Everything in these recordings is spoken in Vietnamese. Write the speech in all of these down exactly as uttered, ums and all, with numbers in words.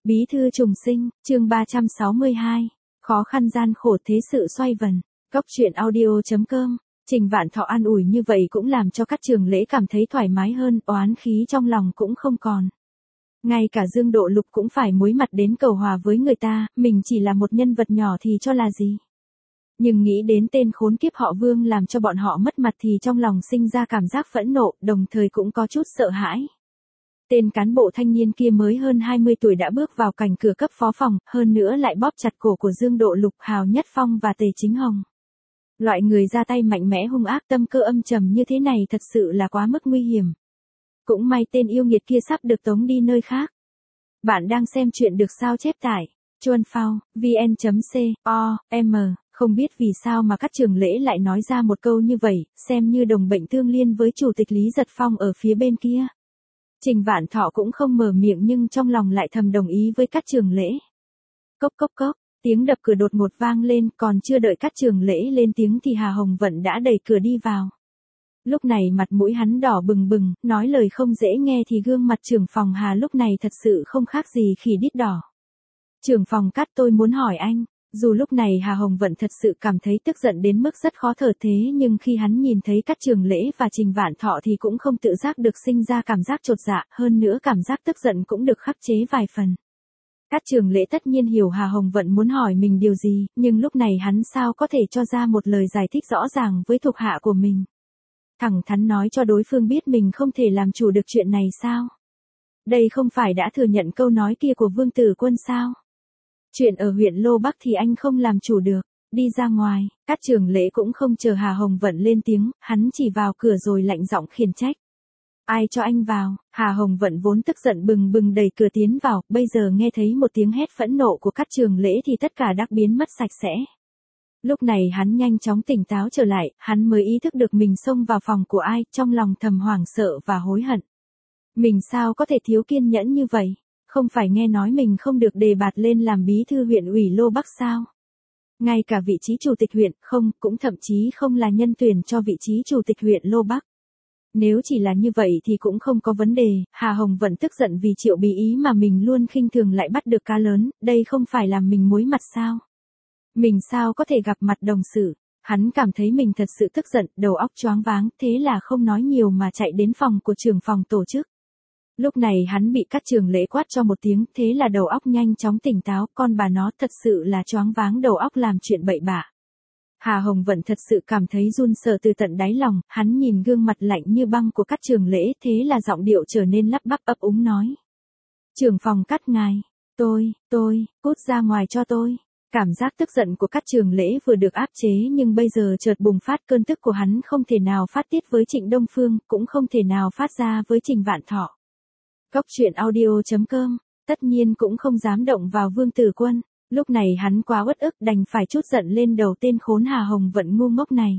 Bí thư trùng sinh, chương ba trăm sáu mươi hai. Khó khăn gian khổ thế sự xoay vần. Cốc truyện audio chấm com. Trình Vạn Thọ an ủi như vậy cũng làm cho các trường lễ cảm thấy thoải mái hơn, oán khí trong lòng cũng không còn. Ngay cả Dương Độ Lục cũng phải muối mặt đến cầu hòa với người ta, mình chỉ là một nhân vật nhỏ thì cho là gì. Nhưng nghĩ đến tên khốn kiếp họ Vương làm cho bọn họ mất mặt thì trong lòng sinh ra cảm giác phẫn nộ, đồng thời cũng có chút sợ hãi. Tên cán bộ thanh niên kia mới hơn hai mươi tuổi đã bước vào cảnh cửa cấp phó phòng, hơn nữa lại bóp chặt cổ của Dương Độ Lục, Hào Nhất Phong và Tề Chính Hồng. Loại người ra tay mạnh mẽ hung ác tâm cơ âm trầm như thế này thật sự là quá mức nguy hiểm. Cũng may tên yêu nghiệt kia sắp được tống đi nơi khác. Bạn đang xem chuyện được sao chép tải. Chuan Phao, vn.com, không biết vì sao mà các trường lễ lại nói ra một câu như vậy, xem như đồng bệnh tương liên với Chủ tịch Lý Giật Phong ở phía bên kia. Trình Vạn Thọ cũng không mở miệng nhưng trong lòng lại thầm đồng ý với các trường lễ. Cốc cốc cốc, tiếng đập cửa đột ngột vang lên, còn chưa đợi các trường lễ lên tiếng thì Hà Hồng Vận đã đẩy cửa đi vào. Lúc này mặt mũi hắn đỏ bừng bừng, nói lời không dễ nghe thì gương mặt trưởng phòng Hà lúc này thật sự không khác gì khỉ đít đỏ. Trưởng phòng Cát, tôi muốn hỏi anh. Dù lúc này Hà Hồng Vận thật sự cảm thấy tức giận đến mức rất khó thở thế nhưng khi hắn nhìn thấy các trường lễ và Trình Vạn Thọ thì cũng không tự giác được sinh ra cảm giác chột dạ, hơn nữa cảm giác tức giận cũng được khắc chế vài phần. Các trường lễ tất nhiên hiểu Hà Hồng Vận muốn hỏi mình điều gì, nhưng lúc này hắn sao có thể cho ra một lời giải thích rõ ràng với thuộc hạ của mình. Thẳng thắn nói cho đối phương biết mình không thể làm chủ được chuyện này sao? Đây không phải đã thừa nhận câu nói kia của Vương Tử Quân sao? Chuyện ở huyện Lô Bắc thì anh không làm chủ được, đi ra ngoài. Các trường lễ cũng không chờ Hà Hồng Vận lên tiếng, hắn chỉ vào cửa rồi lạnh giọng khiển trách. Ai cho anh vào? Hà Hồng Vận vốn tức giận bừng bừng đẩy cửa tiến vào, bây giờ nghe thấy một tiếng hét phẫn nộ của các trường lễ thì tất cả đã biến mất sạch sẽ. Lúc này hắn nhanh chóng tỉnh táo trở lại, hắn mới ý thức được mình xông vào phòng của ai, trong lòng thầm hoảng sợ và hối hận. Mình sao có thể thiếu kiên nhẫn như vậy? Không phải nghe nói mình không được đề bạt lên làm bí thư huyện ủy Lô Bắc sao? Ngay cả vị trí chủ tịch huyện, không, cũng thậm chí không là nhân tuyển cho vị trí chủ tịch huyện Lô Bắc. Nếu chỉ là như vậy thì cũng không có vấn đề, Hà Hồng Vận tức giận vì Triệu Bí Ý mà mình luôn khinh thường lại bắt được cá lớn, đây không phải làm mình muối mặt sao? Mình sao có thể gặp mặt đồng sự? Hắn cảm thấy mình thật sự tức giận, đầu óc choáng váng, thế là không nói nhiều mà chạy đến phòng của trưởng phòng tổ chức. Lúc này hắn bị các trường lễ quát cho một tiếng, thế là đầu óc nhanh chóng tỉnh táo, con bà nó thật sự là choáng váng đầu óc làm chuyện bậy bạ. Hà Hồng Vận thật sự cảm thấy run sợ từ tận đáy lòng, hắn nhìn gương mặt lạnh như băng của các trường lễ, thế là giọng điệu trở nên lắp bắp ấp úng nói. Trưởng phòng Cát ngài, tôi, tôi, cút ra ngoài cho tôi. Cảm giác tức giận của các trường lễ vừa được áp chế nhưng bây giờ chợt bùng phát, cơn tức của hắn không thể nào phát tiết với Trịnh Đông Phương, cũng không thể nào phát ra với Trình Vạn Thọ. Cốc truyện audio chấm com, tất nhiên cũng không dám động vào Vương Tử Quân, lúc này hắn quá uất ức đành phải trút giận lên đầu tên khốn Hà Hồng Vận ngu ngốc này.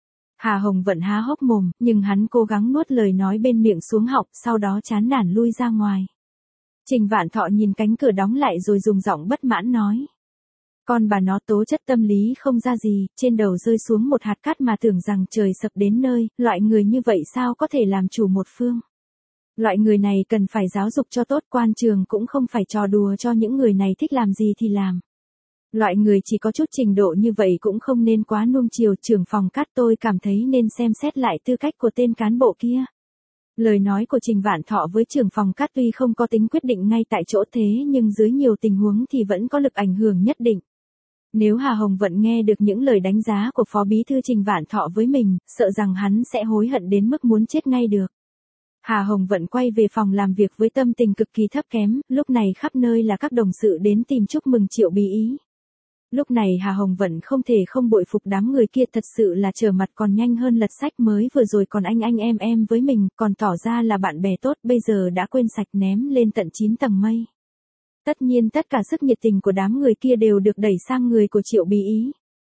Hà Hồng Vận há hốc mồm, nhưng hắn cố gắng nuốt lời nói bên miệng xuống họng, sau đó chán nản lui ra ngoài. Trình Vạn Thọ nhìn cánh cửa đóng lại rồi dùng giọng bất mãn nói. Con bà nó tố chất tâm lý không ra gì, trên đầu rơi xuống một hạt cát mà tưởng rằng trời sập đến nơi, loại người như vậy sao có thể làm chủ một phương. Loại người này cần phải giáo dục cho tốt, quan trường cũng không phải trò đùa cho những người này thích làm gì thì làm. Loại người chỉ có chút trình độ như vậy cũng không nên quá nuông chiều. Trưởng phòng Cát, tôi cảm thấy nên xem xét lại tư cách của tên cán bộ kia. Lời nói của Trình Vạn Thọ với trưởng phòng Cát tuy không có tính quyết định ngay tại chỗ thế nhưng dưới nhiều tình huống thì vẫn có lực ảnh hưởng nhất định. Nếu Hà Hồng Vận nghe được những lời đánh giá của Phó Bí thư Trình Vạn Thọ với mình, sợ rằng hắn sẽ hối hận đến mức muốn chết ngay được. Hà Hồng Vận quay về phòng làm việc với tâm tình cực kỳ thấp kém, lúc này khắp nơi là các đồng sự đến tìm chúc mừng Triệu Bí Ý. Lúc này Hà Hồng Vận không thể không bội phục đám người kia, thật sự là trở mặt còn nhanh hơn lật sách, mới vừa rồi còn anh anh em em với mình, còn tỏ ra là bạn bè tốt, bây giờ đã quên sạch ném lên tận chín tầng mây. Tất nhiên tất cả sức nhiệt tình của đám người kia đều được đẩy sang người của Triệu Bí Ý.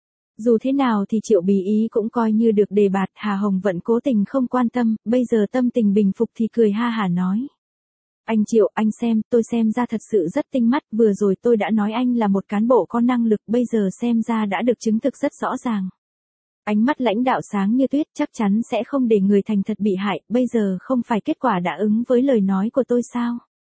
Dù thế nào thì Triệu Bí Ý cũng coi như được đề bạt, Hà Hồng Vận cố tình không quan tâm, bây giờ tâm tình bình phục thì cười ha hả nói. Anh Triệu, anh xem, tôi xem ra thật sự rất tinh mắt, vừa rồi tôi đã nói anh là một cán bộ có năng lực, bây giờ xem ra đã được chứng thực rất rõ ràng. Ánh mắt lãnh đạo sáng như tuyết, chắc chắn sẽ không để người thành thật bị hại, bây giờ không phải kết quả đã ứng với lời nói của tôi sao?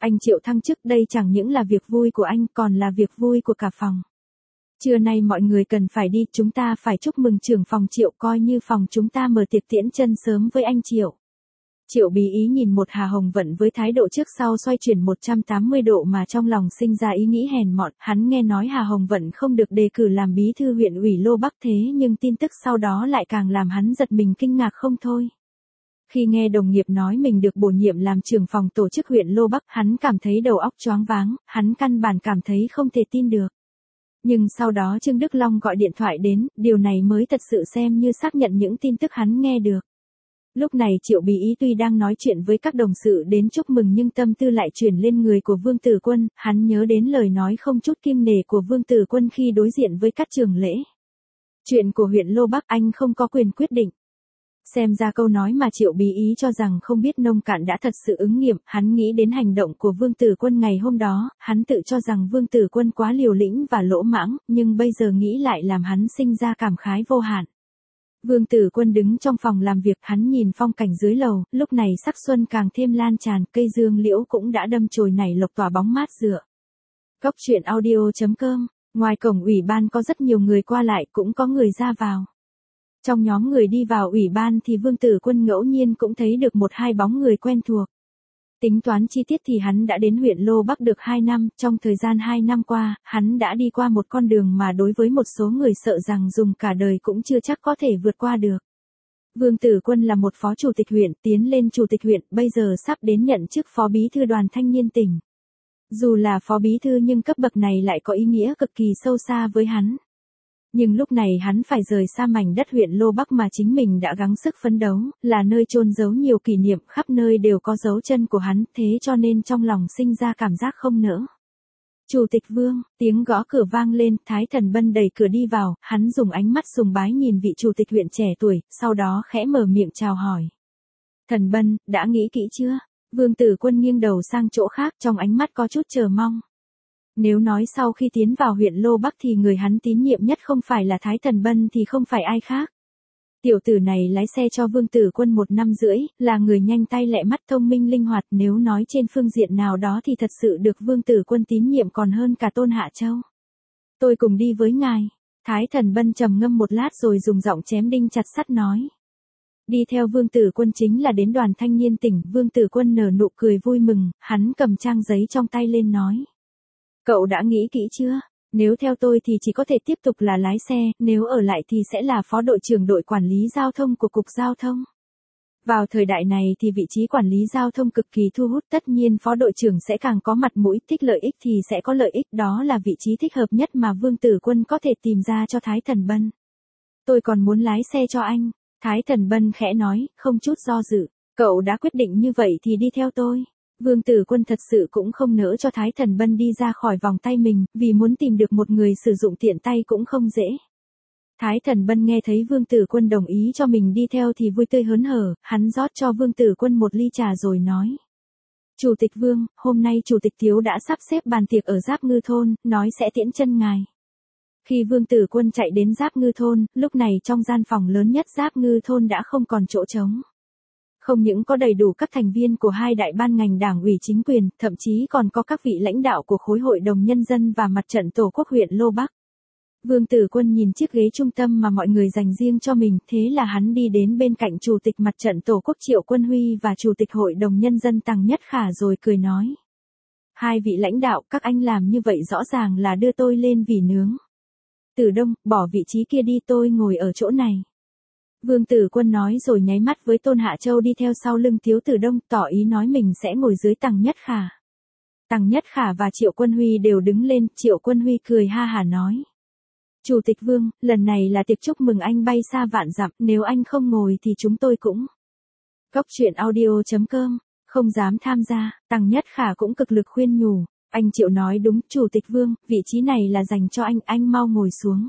Anh Triệu thăng chức đây chẳng những là việc vui của anh còn là việc vui của cả phòng. Trưa nay mọi người cần phải đi, chúng ta phải chúc mừng trưởng phòng Triệu, coi như phòng chúng ta mở tiệc tiễn chân sớm với anh Triệu. Triệu Bí Ý nhìn một Hà Hồng Vận với thái độ trước sau xoay chuyển một trăm tám mươi độ mà trong lòng sinh ra ý nghĩ hèn mọn, hắn nghe nói Hà Hồng Vận không được đề cử làm bí thư huyện ủy Lô Bắc thế nhưng tin tức sau đó lại càng làm hắn giật mình kinh ngạc không thôi. Khi nghe đồng nghiệp nói mình được bổ nhiệm làm trưởng phòng tổ chức huyện Lô Bắc, hắn cảm thấy đầu óc choáng váng, hắn căn bản cảm thấy không thể tin được. Nhưng sau đó Trương Đức Long gọi điện thoại đến, điều này mới thật sự xem như xác nhận những tin tức hắn nghe được. Lúc này Triệu Bí Ý tuy đang nói chuyện với các đồng sự đến chúc mừng nhưng tâm tư lại chuyển lên người của Vương Tử Quân, hắn nhớ đến lời nói không chút kiêng nể của Vương Tử Quân khi đối diện với các trường lễ. Chuyện của huyện Lô Bắc anh không có quyền quyết định. Xem ra câu nói mà Triệu Bí Ý cho rằng không biết nông cạn đã thật sự ứng nghiệm, hắn nghĩ đến hành động của Vương Tử Quân ngày hôm đó, hắn tự cho rằng Vương Tử Quân quá liều lĩnh và lỗ mãng, nhưng bây giờ nghĩ lại làm hắn sinh ra cảm khái vô hạn. Vương Tử Quân đứng trong phòng làm việc, hắn nhìn phong cảnh dưới lầu, lúc này sắc xuân càng thêm lan tràn, cây dương liễu cũng đã đâm chồi nảy lộc tỏa bóng mát dựa. Cốc truyện audio chấm com, ngoài cổng ủy ban có rất nhiều người qua lại, cũng có người ra vào. Trong nhóm người đi vào ủy ban thì Vương Tử Quân ngẫu nhiên cũng thấy được một hai bóng người quen thuộc. Tính toán chi tiết thì hắn đã đến huyện Lô Bắc được hai năm, trong thời gian hai năm qua, hắn đã đi qua một con đường mà đối với một số người sợ rằng dùng cả đời cũng chưa chắc có thể vượt qua được. Vương Tử Quân là một phó chủ tịch huyện, tiến lên chủ tịch huyện, bây giờ sắp đến nhận chức phó bí thư đoàn thanh niên tỉnh. Dù là phó bí thư nhưng cấp bậc này lại có ý nghĩa cực kỳ sâu xa với hắn. Nhưng lúc này hắn phải rời xa mảnh đất huyện Lô Bắc mà chính mình đã gắng sức phấn đấu, là nơi chôn giấu nhiều kỷ niệm, khắp nơi đều có dấu chân của hắn, thế cho nên trong lòng sinh ra cảm giác không nỡ. Chủ tịch Vương, tiếng gõ cửa vang lên, Thái Thần Bân đẩy cửa đi vào, hắn dùng ánh mắt sùng bái nhìn vị chủ tịch huyện trẻ tuổi, sau đó khẽ mở miệng chào hỏi. Thần Bân, đã nghĩ kỹ chưa? Vương Tử Quân nghiêng đầu sang chỗ khác, trong ánh mắt có chút chờ mong. Nếu nói sau khi tiến vào huyện Lô Bắc thì người hắn tín nhiệm nhất không phải là Thái Thần Bân thì không phải ai khác. Tiểu tử này lái xe cho Vương Tử Quân một năm rưỡi, là người nhanh tay lẹ mắt thông minh linh hoạt, nếu nói trên phương diện nào đó thì thật sự được Vương Tử Quân tín nhiệm còn hơn cả Tôn Hạ Châu. Tôi cùng đi với ngài. Thái Thần Bân trầm ngâm một lát rồi dùng giọng chém đinh chặt sắt nói. Đi theo Vương Tử Quân chính là đến đoàn thanh niên tỉnh, Vương Tử Quân nở nụ cười vui mừng, hắn cầm trang giấy trong tay lên nói. Cậu đã nghĩ kỹ chưa? Nếu theo tôi thì chỉ có thể tiếp tục là lái xe, nếu ở lại thì sẽ là phó đội trưởng đội quản lý giao thông của Cục Giao thông. Vào thời đại này thì vị trí quản lý giao thông cực kỳ thu hút, tất nhiên phó đội trưởng sẽ càng có mặt mũi, thích lợi ích thì sẽ có lợi ích, đó là vị trí thích hợp nhất mà Vương Tử Quân có thể tìm ra cho Thái Thần Bân. Tôi còn muốn lái xe cho anh. Thái Thần Bân khẽ nói, không chút do dự, cậu đã quyết định như vậy thì đi theo tôi. Vương Tử Quân thật sự cũng không nỡ cho Thái Thần Bân đi ra khỏi vòng tay mình, vì muốn tìm được một người sử dụng tiện tay cũng không dễ. Thái Thần Bân nghe thấy Vương Tử Quân đồng ý cho mình đi theo thì vui tươi hớn hở, hắn rót cho Vương Tử Quân một ly trà rồi nói. Chủ tịch Vương, hôm nay Chủ tịch Tiếu đã sắp xếp bàn tiệc ở Giáp Ngư Thôn, nói sẽ tiễn chân ngài. Khi Vương Tử Quân chạy đến Giáp Ngư Thôn, lúc này trong gian phòng lớn nhất Giáp Ngư Thôn đã không còn chỗ trống. Không những có đầy đủ các thành viên của hai đại ban ngành đảng ủy chính quyền, thậm chí còn có các vị lãnh đạo của khối hội đồng nhân dân và mặt trận tổ quốc huyện Lô Bắc. Vương Tử Quân nhìn chiếc ghế trung tâm mà mọi người dành riêng cho mình, thế là hắn đi đến bên cạnh Chủ tịch mặt trận tổ quốc Triệu Quân Huy và Chủ tịch hội đồng nhân dân Tăng Nhất Khả rồi cười nói. Hai vị lãnh đạo, các anh làm như vậy rõ ràng là đưa tôi lên vì nướng. Tử Đông, bỏ vị trí kia đi, tôi ngồi ở chỗ này. Vương Tử Quân nói rồi nháy mắt với Tôn Hạ Châu đi theo sau lưng Tiếu Tử Đông, tỏ ý nói mình sẽ ngồi dưới Tăng Nhất Khả. Tăng Nhất Khả và Triệu Quân Huy đều đứng lên, Triệu Quân Huy cười ha hả nói. Chủ tịch Vương, lần này là tiệc chúc mừng anh bay xa vạn dặm, nếu anh không ngồi thì chúng tôi cũng. Cốc truyện audio chấm com, không dám tham gia, Tăng Nhất Khả cũng cực lực khuyên nhủ. Anh Triệu nói đúng, Chủ tịch Vương, vị trí này là dành cho anh, anh mau ngồi xuống.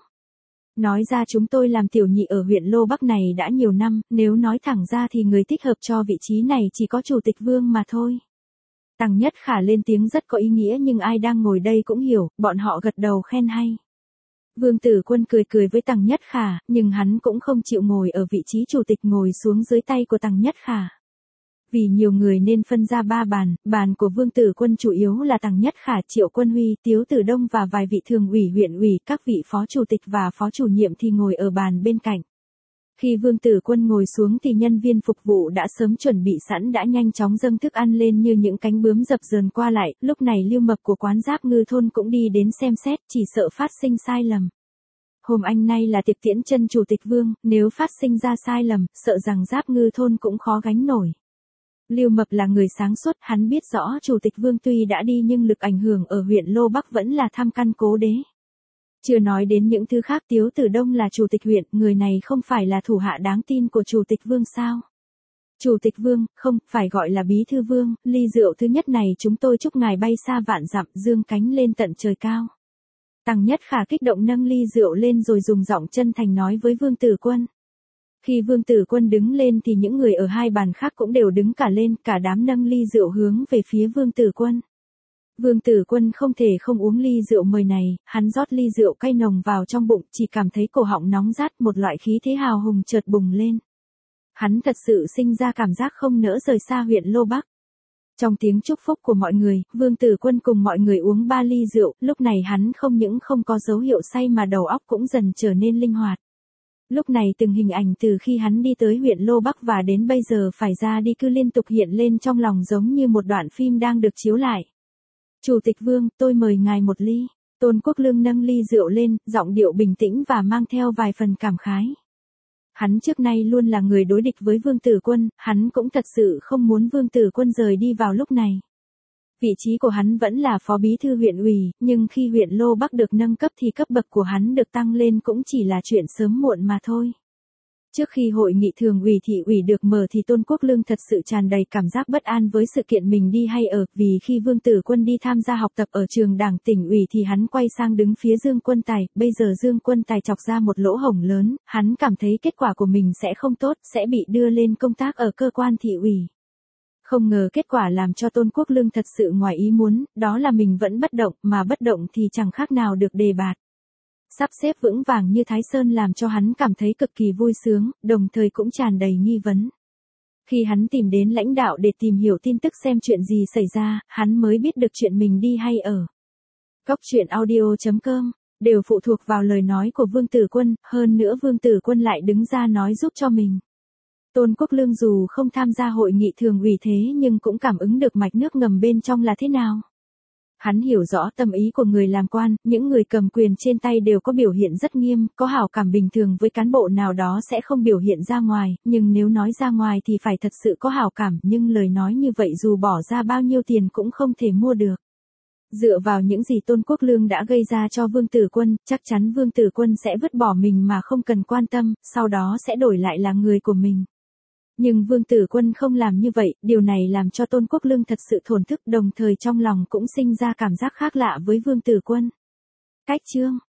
Nói ra chúng tôi làm tiểu nhị ở huyện Lô Bắc này đã nhiều năm, nếu nói thẳng ra thì người thích hợp cho vị trí này chỉ có Chủ tịch Vương mà thôi. Tăng Nhất Khả lên tiếng rất có ý nghĩa nhưng ai đang ngồi đây cũng hiểu, bọn họ gật đầu khen hay. Vương Tử Quân cười cười với Tăng Nhất Khả, nhưng hắn cũng không chịu ngồi ở vị trí chủ tịch, ngồi xuống dưới tay của Tăng Nhất Khả. Vì nhiều người nên phân ra ba bàn, bàn của Vương Tử Quân chủ yếu là Tằng Nhất Khả, Triệu Quân Huy, Tiếu Tử Đông và vài vị thường ủy huyện ủy, các vị phó chủ tịch và phó chủ nhiệm thì ngồi ở bàn bên cạnh. Khi Vương Tử Quân ngồi xuống thì nhân viên phục vụ đã sớm chuẩn bị sẵn đã nhanh chóng dâng thức ăn lên như những cánh bướm dập dờn qua lại, lúc này Lưu Mập của quán Giáp Ngư Thôn cũng đi đến xem xét, chỉ sợ phát sinh sai lầm. Hôm anh nay là tiệc tiễn chân Chủ tịch Vương, nếu phát sinh ra sai lầm, sợ rằng Giáp Ngư Thôn cũng khó gánh nổi. Lưu Mập là người sáng suốt, hắn biết rõ Chủ tịch Vương tuy đã đi nhưng lực ảnh hưởng ở huyện Lô Bắc vẫn là tham căn cố đế. Chưa nói đến những thứ khác, Tiếu Tử Đông là chủ tịch huyện, người này không phải là thủ hạ đáng tin của Chủ tịch Vương sao? Chủ tịch Vương, không, phải gọi là Bí thư Vương, ly rượu thứ nhất này chúng tôi chúc ngài bay xa vạn dặm, dương cánh lên tận trời cao. Tằng Nhất Khả kích động nâng ly rượu lên rồi dùng giọng chân thành nói với Vương Tử Quân. Khi Vương Tử Quân đứng lên thì những người ở hai bàn khác cũng đều đứng cả lên, cả đám nâng ly rượu hướng về phía Vương Tử Quân. Vương Tử Quân không thể không uống ly rượu mời này, hắn rót ly rượu cay nồng vào trong bụng, chỉ cảm thấy cổ họng nóng rát, một loại khí thế hào hùng chợt bùng lên. Hắn thật sự sinh ra cảm giác không nỡ rời xa huyện Lô Bắc. Trong tiếng chúc phúc của mọi người, Vương Tử Quân cùng mọi người uống ba ly rượu, lúc này hắn không những không có dấu hiệu say mà đầu óc cũng dần trở nên linh hoạt. Lúc này từng hình ảnh từ khi hắn đi tới huyện Lô Bắc và đến bây giờ phải ra đi cứ liên tục hiện lên trong lòng giống như một đoạn phim đang được chiếu lại. Chủ tịch Vương, tôi mời ngài một ly. Tôn Quốc Lương nâng ly rượu lên, giọng điệu bình tĩnh và mang theo vài phần cảm khái. Hắn trước nay luôn là người đối địch với Vương Tử Quân, hắn cũng thật sự không muốn Vương Tử Quân rời đi vào lúc này. Vị trí của hắn vẫn là phó bí thư huyện ủy, nhưng khi huyện Lô Bắc được nâng cấp thì cấp bậc của hắn được tăng lên cũng chỉ là chuyện sớm muộn mà thôi. Trước khi hội nghị thường ủy thị ủy được mở thì Tôn Quốc Lương thật sự tràn đầy cảm giác bất an với sự kiện mình đi hay ở, vì khi Vương Tử Quân đi tham gia học tập ở trường đảng tỉnh ủy thì hắn quay sang đứng phía Dương Quân Tài, bây giờ Dương Quân Tài chọc ra một lỗ hổng lớn, hắn cảm thấy kết quả của mình sẽ không tốt, sẽ bị đưa lên công tác ở cơ quan thị ủy. Không ngờ kết quả làm cho Tôn Quốc Lương thật sự ngoài ý muốn, đó là mình vẫn bất động, mà bất động thì chẳng khác nào được đề bạt. Sắp xếp vững vàng như Thái Sơn làm cho hắn cảm thấy cực kỳ vui sướng, đồng thời cũng tràn đầy nghi vấn. Khi hắn tìm đến lãnh đạo để tìm hiểu tin tức xem chuyện gì xảy ra, hắn mới biết được chuyện mình đi hay ở. Góc truyện audio chấm com đều phụ thuộc vào lời nói của Vương Tử Quân, hơn nữa Vương Tử Quân lại đứng ra nói giúp cho mình. Tôn Quốc Lương dù không tham gia hội nghị thường ủy thế nhưng cũng cảm ứng được mạch nước ngầm bên trong là thế nào. Hắn hiểu rõ tâm ý của người làm quan, những người cầm quyền trên tay đều có biểu hiện rất nghiêm, có hảo cảm bình thường với cán bộ nào đó sẽ không biểu hiện ra ngoài, nhưng nếu nói ra ngoài thì phải thật sự có hảo cảm, nhưng lời nói như vậy dù bỏ ra bao nhiêu tiền cũng không thể mua được. Dựa vào những gì Tôn Quốc Lương đã gây ra cho Vương Tử Quân, chắc chắn Vương Tử Quân sẽ vứt bỏ mình mà không cần quan tâm, sau đó sẽ đổi lại là người của mình. Nhưng Vương Tử Quân không làm như vậy, điều này làm cho Tôn Quốc Lương thật sự thổn thức, đồng thời trong lòng cũng sinh ra cảm giác khác lạ với Vương Tử Quân. Cách chương